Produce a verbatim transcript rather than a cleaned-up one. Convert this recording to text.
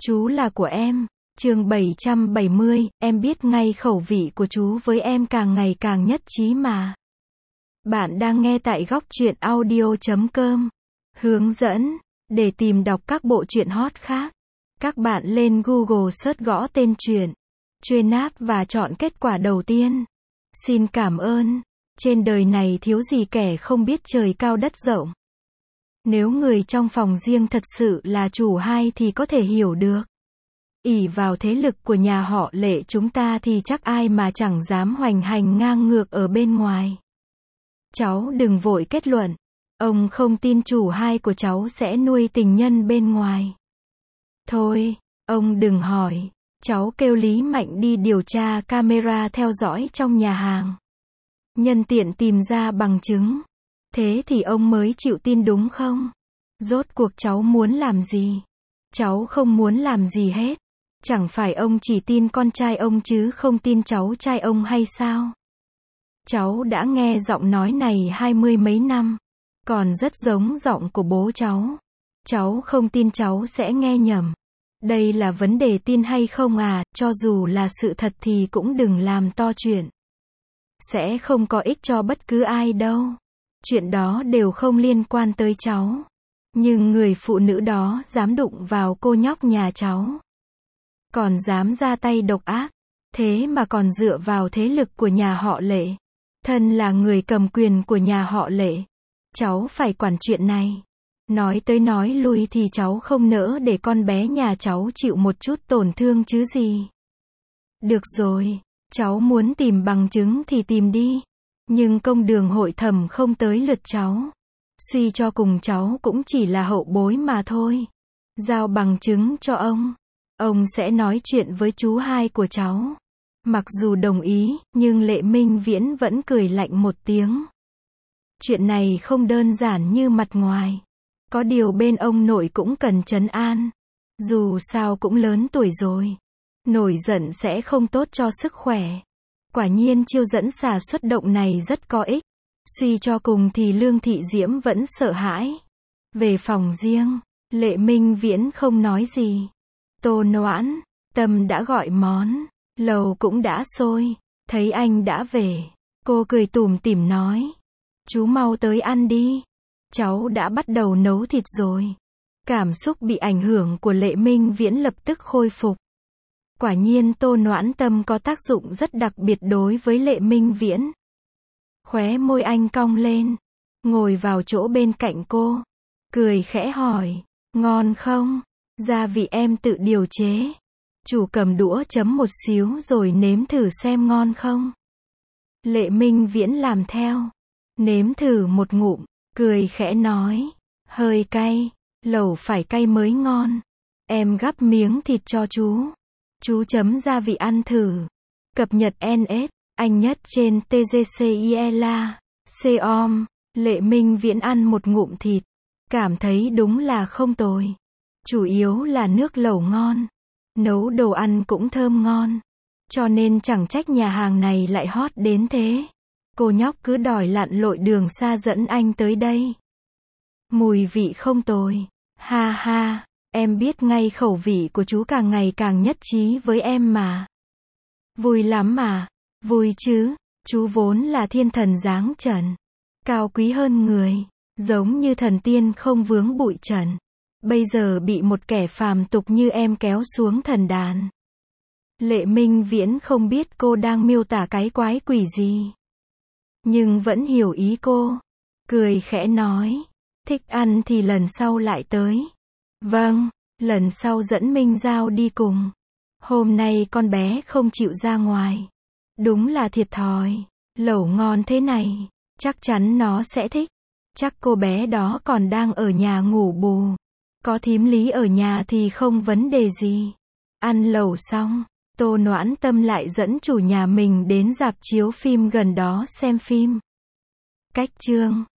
Chú là của em. Chương bảy trăm bảy mươi, em biết ngay khẩu vị của chú với em càng ngày càng nhất trí mà. Bạn đang nghe tại góc truyện audio chấm com. Hướng dẫn, để tìm đọc các bộ truyện hot khác, các bạn lên Google search gõ tên truyện, truy nạp và chọn kết quả đầu tiên. Xin cảm ơn. Trên đời này thiếu gì kẻ không biết trời cao đất rộng. Nếu người trong phòng riêng thật sự là chủ hai thì có thể hiểu được. Ỷ vào thế lực của nhà họ Lệ chúng ta thì chắc ai mà chẳng dám hoành hành ngang ngược ở bên ngoài. Cháu đừng vội kết luận. Ông không tin chủ hai của cháu sẽ nuôi tình nhân bên ngoài. Thôi, ông đừng hỏi. Cháu kêu Lý Mạnh đi điều tra camera theo dõi trong nhà hàng. Nhân tiện tìm ra bằng chứng. Thế thì ông mới chịu tin đúng không? Rốt cuộc cháu muốn làm gì? Cháu không muốn làm gì hết. Chẳng phải ông chỉ tin con trai ông chứ không tin cháu trai ông hay sao? Cháu đã nghe giọng nói này hai mươi mấy năm. Còn rất giống giọng của bố cháu. Cháu không tin cháu sẽ nghe nhầm. Đây là vấn đề tin hay không à, cho dù là sự thật thì cũng đừng làm to chuyện. Sẽ không có ích cho bất cứ ai đâu. Chuyện đó đều không liên quan tới cháu. Nhưng người phụ nữ đó dám đụng vào cô nhóc nhà cháu. Còn dám ra tay độc ác. Thế mà còn dựa vào thế lực của nhà họ Lệ. Thân là người cầm quyền của nhà họ Lệ. Cháu phải quản chuyện này. Nói tới nói lui thì cháu không nỡ để con bé nhà cháu chịu một chút tổn thương chứ gì. Được rồi, cháu muốn tìm bằng chứng thì tìm đi. Nhưng công đường hội thẩm không tới lượt cháu. Suy cho cùng cháu cũng chỉ là hậu bối mà thôi. Giao bằng chứng cho ông. Ông sẽ nói chuyện với chú hai của cháu. Mặc dù đồng ý, nhưng Lệ Minh Viễn vẫn cười lạnh một tiếng. Chuyện này không đơn giản như mặt ngoài. Có điều bên ông nội cũng cần trấn an. Dù sao cũng lớn tuổi rồi. Nổi giận sẽ không tốt cho sức khỏe. Quả nhiên chiêu dẫn xà xuất động này rất có ích. Suy cho cùng thì Lương Thị Diễm vẫn sợ hãi. Về phòng riêng, Lệ Minh Viễn không nói gì. Tô Noãn, Tâm đã gọi món. Lầu cũng đã sôi. Thấy anh đã về. Cô cười tủm tỉm nói. Chú mau tới ăn đi. Cháu đã bắt đầu nấu thịt rồi. Cảm xúc bị ảnh hưởng của Lệ Minh Viễn lập tức khôi phục. Quả nhiên Tô Noãn Tâm có tác dụng rất đặc biệt đối với Lệ Minh Viễn. Khóe môi anh cong lên. Ngồi vào chỗ bên cạnh cô. Cười khẽ hỏi. Ngon không? Gia vị em tự điều chế. Chủ cầm đũa chấm một xíu rồi nếm thử xem ngon không? Lệ Minh Viễn làm theo. Nếm thử một ngụm. Cười khẽ nói. Hơi cay. Lẩu phải cay mới ngon. Em gắp miếng thịt cho chú. Chú chấm gia vị ăn thử. Cập nhật en ét. Anh nhất trên tê giê xê i ela. com. Lệ Minh Viễn ăn một ngụm thịt. Cảm thấy đúng là không tồi. Chủ yếu là nước lẩu ngon. Nấu đồ ăn cũng thơm ngon. Cho nên chẳng trách nhà hàng này lại hot đến thế. Cô nhóc cứ đòi lặn lội đường xa dẫn anh tới đây. Mùi vị không tồi. Ha ha, em biết ngay khẩu vị của chú càng ngày càng nhất trí với em mà. Vui lắm mà. Vui chứ, chú vốn là thiên thần dáng trần. Cao quý hơn người. Giống như thần tiên không vướng bụi trần. Bây giờ bị một kẻ phàm tục như em kéo xuống thần đàn. Lệ Minh Viễn không biết cô đang miêu tả cái quái quỷ gì. Nhưng vẫn hiểu ý cô. Cười khẽ nói. Thích ăn thì lần sau lại tới. Vâng, lần sau dẫn Minh Giao đi cùng. Hôm nay con bé không chịu ra ngoài. Đúng là thiệt thòi. Lẩu ngon thế này. Chắc chắn nó sẽ thích. Chắc cô bé đó còn đang ở nhà ngủ bù. Có thím Lý ở nhà thì không vấn đề gì. Ăn lẩu xong, Tô Noãn Tâm lại dẫn chủ nhà mình đến rạp chiếu phim gần đó xem phim. Cách chương